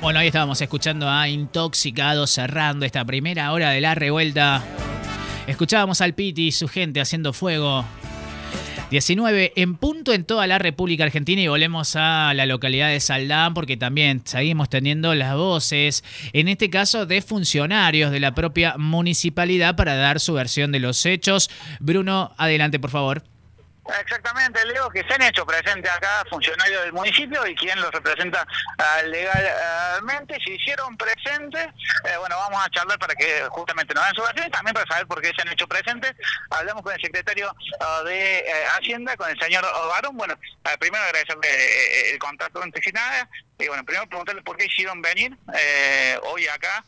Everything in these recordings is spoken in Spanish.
Bueno, ahí estábamos escuchando a Intoxicados cerrando esta primera hora de La Revuelta. Escuchábamos al Piti y su gente haciendo fuego. 19 en punto en toda la República Argentina y volvemos a la localidad de Saldán porque también seguimos teniendo las voces, en este caso de funcionarios de la propia municipalidad para dar su versión de los hechos. Bruno, adelante por favor. Exactamente, Leo, que se han hecho presentes acá funcionarios del municipio y quien los representa legalmente, se hicieron presentes. Bueno, vamos a charlar para que justamente nos den su versión y también para saber por qué se han hecho presentes. Hablamos con el secretario de Hacienda, con el señor Barón. Bueno, primero agradecerle el contacto antes que nada. Y bueno, primero preguntarle por qué hicieron venir hoy acá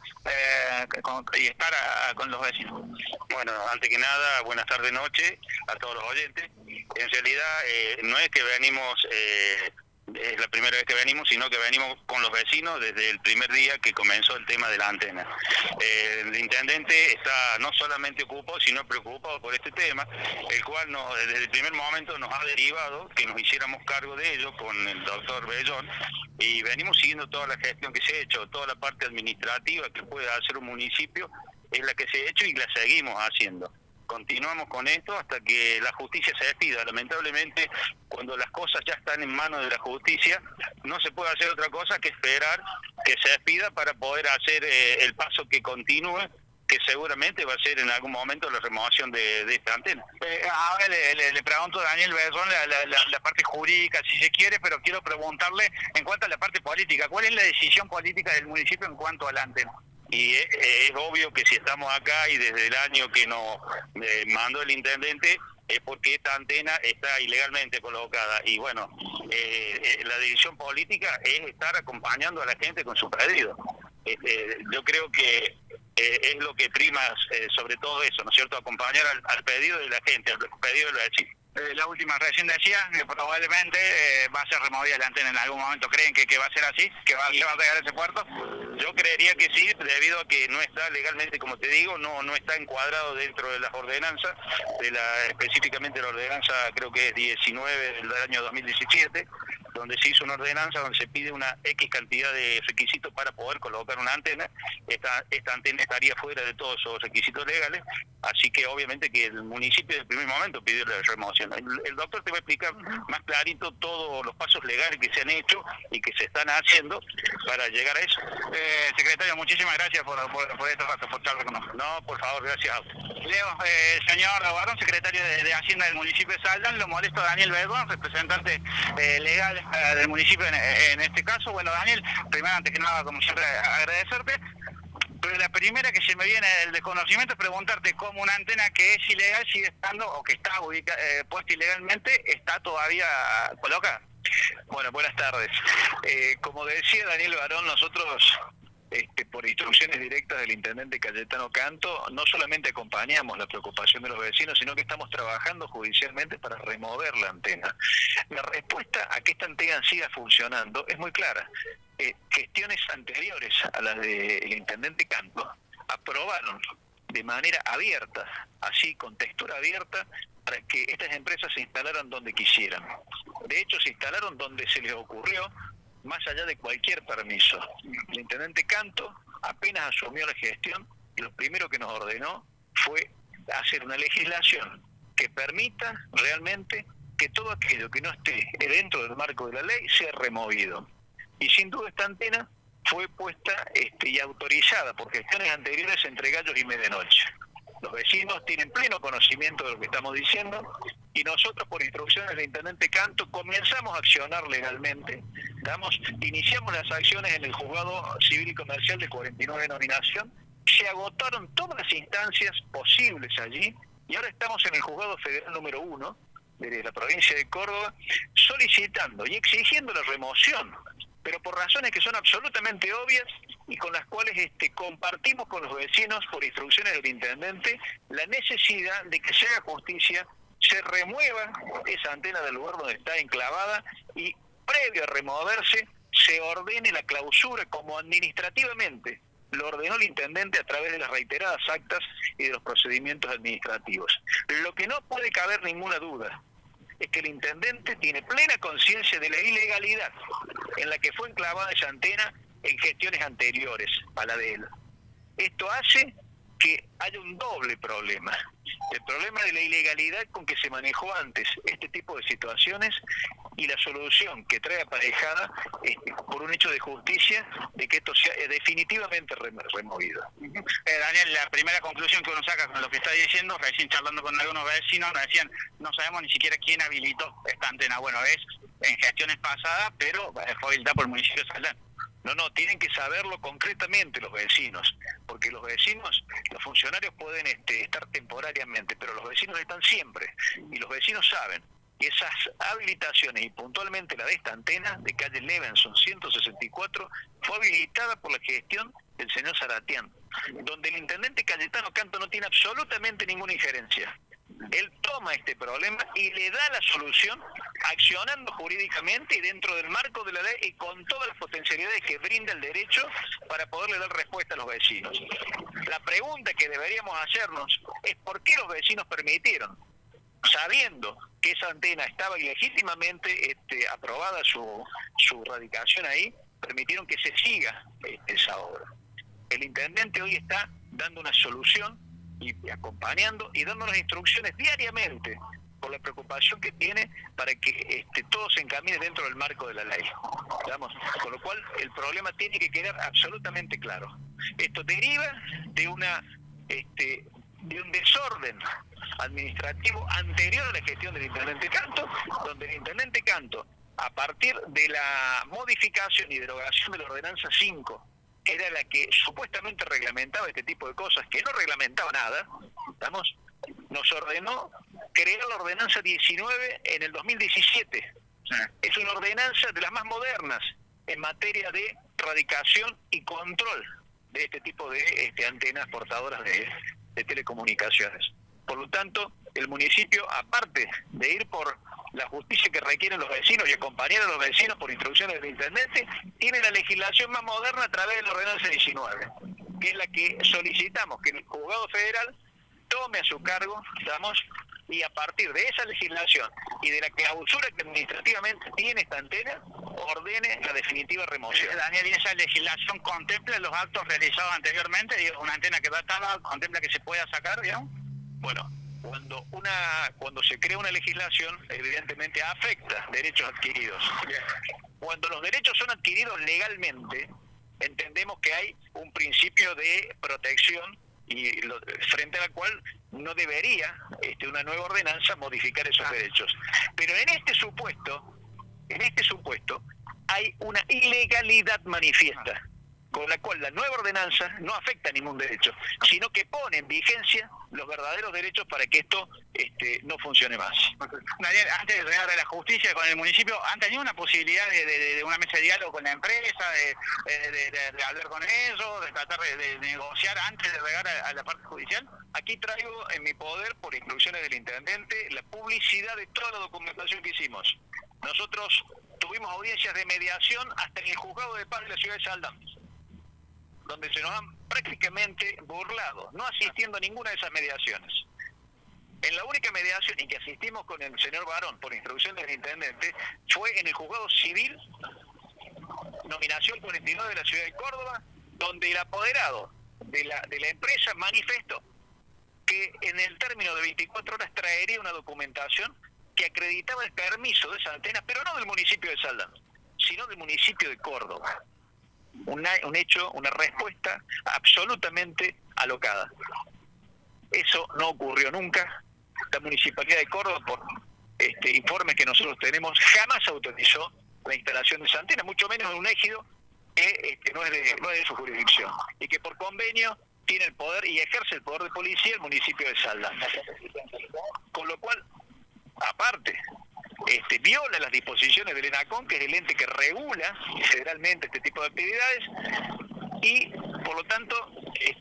y estar con los vecinos. Bueno, antes que nada, buenas tardes, noche a todos los oyentes. En realidad no es que venimos, es la primera vez que venimos, sino que venimos con los vecinos desde el primer día que comenzó el tema de la antena. El intendente está no solamente ocupado, sino preocupado por este tema, el cual desde el primer momento nos ha derivado que nos hiciéramos cargo de ello con el doctor Bellón, y venimos siguiendo toda la gestión que se ha hecho, toda la parte administrativa que puede hacer un municipio, es la que se ha hecho y la seguimos haciendo. Continuamos con esto hasta que la justicia se despida. Lamentablemente, cuando las cosas ya están en manos de la justicia, no se puede hacer otra cosa que esperar que se despida para poder hacer el paso que continúe, que seguramente va a ser en algún momento la renovación de esta antena. Ahora le pregunto a Daniel Bellón la parte jurídica, si se quiere, pero quiero preguntarle en cuanto a la parte política. ¿Cuál es la decisión política del municipio en cuanto a la antena? Y es obvio que si estamos acá y desde el año que nos mandó el intendente es porque esta antena está ilegalmente colocada. Y bueno, la decisión política es estar acompañando a la gente con su pedido. Yo creo que es lo que prima sobre todo eso, ¿no es cierto? Acompañar al pedido de la gente, al pedido de los vecinos. La última recién decía que probablemente va a ser removida la antena en algún momento. ¿Creen que va a ser así? ¿Que se va a llegar a ese puerto? Yo creería que sí, debido a que no está legalmente, como te digo, no está encuadrado dentro de las ordenanzas, específicamente la ordenanza creo que es 19 del año 2017, donde se hizo una ordenanza donde se pide una X cantidad de requisitos para poder colocar una antena. Esta antena estaría fuera de todos esos requisitos legales, así que obviamente que el municipio desde el primer momento pidió la remoción. El doctor te va a explicar más clarito todos los pasos legales que se han hecho y que se están haciendo para llegar a eso. Secretario, muchísimas gracias por estos ratos, por charlar con nosotros. No, por favor, gracias a usted. Leo, señor Barón, secretario de Hacienda del municipio de Saldán, lo molesto a Daniel Bellón, representante legal del municipio en este caso. Bueno, Daniel, primero, antes que nada, como siempre, agradecerte. Pero la primera que se me viene el desconocimiento es preguntarte cómo una antena que es ilegal sigue estando, o que está puesta ilegalmente, está todavía colocada. Bueno, buenas tardes. Como decía Daniel Barón, nosotros, por instrucciones directas del intendente Cayetano Canto, no solamente acompañamos la preocupación de los vecinos, sino que estamos trabajando judicialmente para remover la antena. La respuesta a que esta antena siga funcionando es muy clara. Gestiones anteriores a las del intendente Canto aprobaron de manera abierta, así con textura abierta, para que estas empresas se instalaran donde quisieran. De hecho, se instalaron donde se les ocurrió, más allá de cualquier permiso. El intendente Canto apenas asumió la gestión y lo primero que nos ordenó fue hacer una legislación que permita realmente que todo aquello que no esté dentro del marco de la ley sea removido. Y sin duda esta antena fue puesta y autorizada por gestiones anteriores entre gallos y medianoche. Los vecinos tienen pleno conocimiento de lo que estamos diciendo y nosotros, por instrucciones del intendente Canto, comenzamos a accionar legalmente. Iniciamos las acciones en el juzgado civil y comercial de 49 de nominación, se agotaron todas las instancias posibles allí y ahora estamos en el juzgado federal número 1 de la provincia de Córdoba solicitando y exigiendo la remoción, pero por razones que son absolutamente obvias y con las cuales compartimos con los vecinos, por instrucciones del intendente, la necesidad de que se haga justicia, se remueva esa antena del lugar donde está enclavada y previo a removerse se ordene la clausura como administrativamente lo ordenó el intendente a través de las reiteradas actas y de los procedimientos administrativos. Lo que no puede caber ninguna duda es que el intendente tiene plena conciencia de la ilegalidad en la que fue enclavada esa antena en gestiones anteriores a la de él. Esto hace que haya un doble problema. El problema de la ilegalidad con que se manejó antes este tipo de situaciones y la solución que trae aparejada por un hecho de justicia de que esto sea definitivamente removido. Daniel, la primera conclusión que uno saca con lo que está diciendo, recién charlando con algunos vecinos, nos decían, no sabemos ni siquiera quién habilitó esta antena. Bueno, es en gestiones pasadas, pero fue habilitada por el municipio de Saldán. No, tienen que saberlo concretamente los vecinos, porque los vecinos, los funcionarios pueden estar temporariamente, pero los vecinos están siempre, y los vecinos saben que esas habilitaciones, y puntualmente la de esta antena de calle Levenson 164, fue habilitada por la gestión del señor Saratián, donde el intendente Cayetano Canto no tiene absolutamente ninguna injerencia. Él toma este problema y le da la solución accionando jurídicamente y dentro del marco de la ley y con todas las potencialidades que brinda el derecho para poderle dar respuesta a los vecinos. La pregunta que deberíamos hacernos es ¿por qué los vecinos permitieron, sabiendo que esa antena estaba ilegítimamente aprobada su radicación ahí, permitieron que se siga esa obra? El intendente hoy está dando una solución y acompañando y dándonos instrucciones diariamente por la preocupación que tiene para que todo se encamine dentro del marco de la ley. ¿Digamos? Con lo cual el problema tiene que quedar absolutamente claro. Esto deriva de un desorden administrativo anterior a la gestión del intendente Canto, donde el intendente Canto, a partir de la modificación y derogación de la ordenanza 5, que era la que supuestamente reglamentaba este tipo de cosas, que no reglamentaba nada, ¿estamos? Nos ordenó crear la ordenanza 19 en el 2017. Es una ordenanza de las más modernas en materia de radicación y control de este tipo de antenas portadoras de telecomunicaciones. Por lo tanto, el municipio, aparte de ir por la justicia que requieren los vecinos y acompañar a los vecinos por instrucciones del intendente, tiene la legislación más moderna a través de la ordenanza 19, que es la que solicitamos que el juzgado federal tome a su cargo, y a partir de esa legislación y de la clausura que administrativamente tiene esta antena, ordene la definitiva remoción. Daniel, ¿y esa legislación contempla los actos realizados anteriormente? Digo, una antena que estaba, ¿contempla que se pueda sacar, digamos? Bueno, cuando se crea una legislación, evidentemente afecta derechos adquiridos. Cuando los derechos son adquiridos legalmente, entendemos que hay un principio de protección y frente a la cual no debería una nueva ordenanza modificar esos derechos. Pero en este supuesto hay una ilegalidad manifiesta, con la cual la nueva ordenanza no afecta a ningún derecho, sino que pone en vigencia los verdaderos derechos para que esto no funcione más. Daniel, antes de llegar a la justicia con el municipio, ¿han tenido una posibilidad de una mesa de diálogo con la empresa, de hablar con ellos, de tratar de negociar antes de llegar a la parte judicial? Aquí traigo en mi poder, por instrucciones del intendente, la publicidad de toda la documentación que hicimos. Nosotros tuvimos audiencias de mediación hasta en el juzgado de paz de la ciudad de Saldán, donde se nos han prácticamente burlado, no asistiendo a ninguna de esas mediaciones. En la única mediación en que asistimos con el señor Barón, por instrucción del intendente, fue en el juzgado civil, nominación 49 de la ciudad de Córdoba, donde el apoderado de la empresa manifestó que en el término de 24 horas traería una documentación que acreditaba el permiso de esa antena, pero no del municipio de Saldán, sino del municipio de Córdoba. Un hecho, una respuesta absolutamente alocada. Eso no ocurrió nunca. La Municipalidad de Córdoba, por informes que nosotros tenemos, jamás autorizó la instalación de esa antena, mucho menos en un ejido que no es de su jurisdicción, y que por convenio tiene el poder y ejerce el poder de policía el municipio de Saldán. Con lo cual, aparte, viola las disposiciones del ENACON, que es el ente que regula federalmente este tipo de actividades, y por lo tanto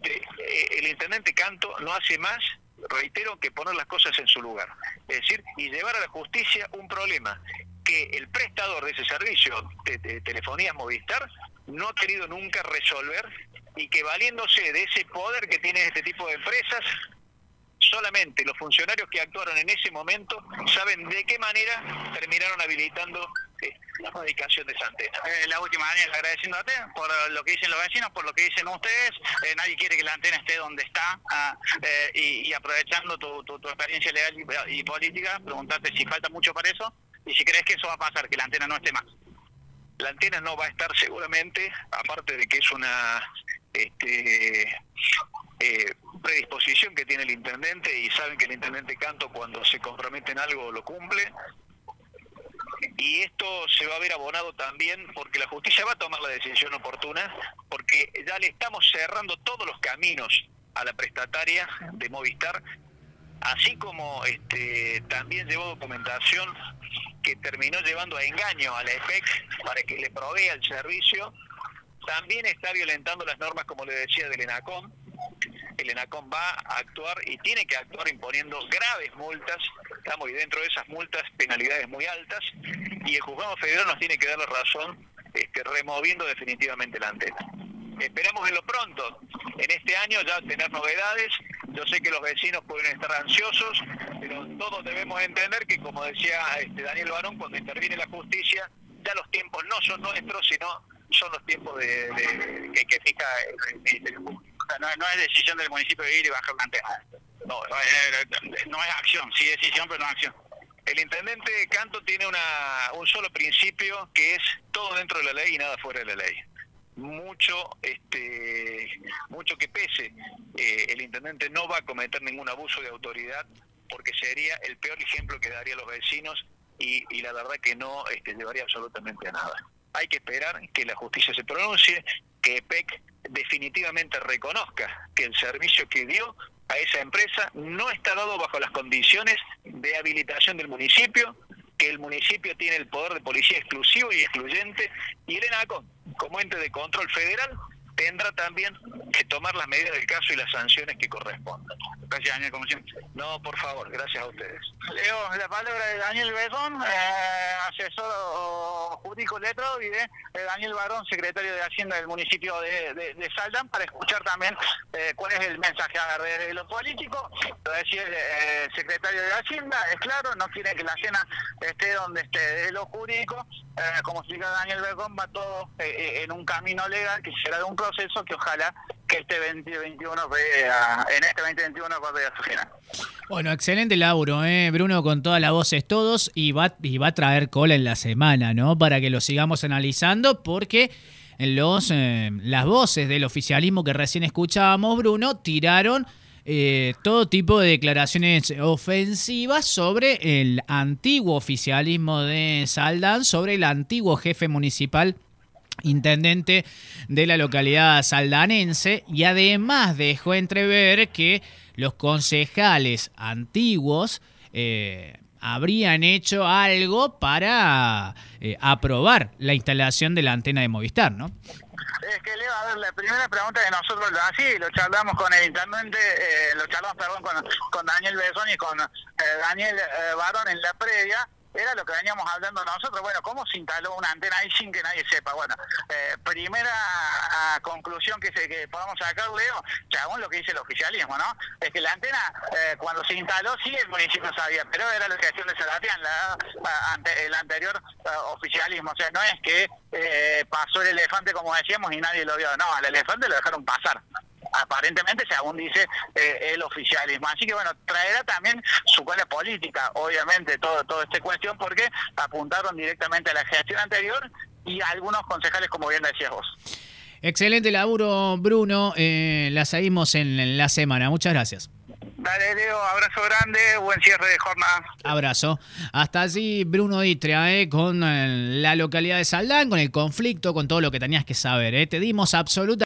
el intendente Canto no hace más, reitero, que poner las cosas en su lugar, es decir, y llevar a la justicia un problema que el prestador de ese servicio de telefonía Movistar no ha querido nunca resolver, y que valiéndose de ese poder que tienen este tipo de empresas, solamente los funcionarios que actuaron en ese momento saben de qué manera terminaron habilitando la dedicación de esa antena. La última, Daniel, agradeciéndote por lo que dicen los vecinos, por lo que dicen ustedes. Nadie quiere que la antena esté donde está, y aprovechando tu experiencia legal y política, preguntarte si falta mucho para eso y si crees que eso va a pasar, que la antena no esté más. La antena no va a estar seguramente, aparte de que es una predisposición que tiene el intendente, y saben que el intendente Canto, cuando se compromete en algo, lo cumple. Y esto se va a ver abonado también porque la justicia va a tomar la decisión oportuna, porque ya le estamos cerrando todos los caminos a la prestataria de Movistar, así como también llevó documentación que terminó llevando a engaño a la EPEC para que le provea el servicio. También está violentando las normas, como le decía, del ENACOM. El ENACOM va a actuar y tiene que actuar imponiendo graves multas, y dentro de esas multas penalidades muy altas, y el Juzgado Federal nos tiene que dar la razón removiendo definitivamente la antena. Esperamos verlo pronto, en este año ya tener novedades. Yo sé que los vecinos pueden estar ansiosos, pero todos debemos entender que, como decía Daniel Barón, cuando interviene la justicia, ya los tiempos no son nuestros, sino son los tiempos que fija el Ministerio Público. O sea, no es decisión del municipio de ir y bajar una antena. No es acción, sí es decisión, pero no es acción. El intendente Canto tiene un solo principio, que es todo dentro de la ley y nada fuera de la ley. Mucho que pese, el intendente no va a cometer ningún abuso de autoridad, porque sería el peor ejemplo que daría a los vecinos, y la verdad que no llevaría absolutamente a nada. Hay que esperar que la justicia se pronuncie, que EPEC definitivamente reconozca que el servicio que dio a esa empresa no está dado bajo las condiciones de habilitación del municipio, que el municipio tiene el poder de policía exclusivo y excluyente, y el ENACOM, como ente de control federal, tendrá también que tomar las medidas del caso y las sanciones que correspondan. Gracias, Daniel, como siempre. No, por favor, gracias a ustedes. Leo la palabra de Daniel Bedón, asesor jurídico letrado, y de Daniel Barón, secretario de Hacienda del municipio de Saldán, para escuchar también cuál es el mensaje. A ver, de lo político, lo decía el secretario de Hacienda, es claro, no quiere que la antena esté donde esté. De lo jurídico, como explica Daniel Bedón, va todo en un camino legal, que será de un proceso que ojalá que en este 2021 va a su final. Bueno, excelente laburo, Bruno, con todas las voces todos, y va a traer cola en la semana, ¿no? Para que lo sigamos analizando, porque las voces del oficialismo que recién escuchábamos, Bruno, tiraron todo tipo de declaraciones ofensivas sobre el antiguo oficialismo de Saldán, sobre el antiguo jefe municipal, intendente de la localidad saldanense, y además dejó entrever que los concejales antiguos habrían hecho algo para aprobar la instalación de la antena de Movistar, ¿no? Es que, Leo, a ver, la primera pregunta que nosotros lo charlamos con el intendente, con Daniel Bedón y con Daniel Barón en la previa, era lo que veníamos hablando nosotros. Bueno, ¿cómo se instaló una antena ahí sin que nadie sepa? Bueno, primera conclusión que podamos sacar, Leo, chabón, lo que dice el oficialismo, ¿no? Es que la antena, cuando se instaló, sí el municipio sabía, pero era la gestión de Salatián, el anterior oficialismo. O sea, no es que pasó el elefante, como decíamos, y nadie lo vio. No, al elefante lo dejaron pasar, aparentemente, según dice el oficialismo. Así que bueno, traerá también su cola política, obviamente, todo esta cuestión, porque apuntaron directamente a la gestión anterior y a algunos concejales, como bien decías vos. Excelente laburo, Bruno. La seguimos en la semana. Muchas gracias. Dale, Leo, abrazo grande, buen cierre de jornada. Abrazo. Hasta allí Bruno Ditria, con la localidad de Saldán, con el conflicto, con todo lo que tenías que saber. Te dimos absoluta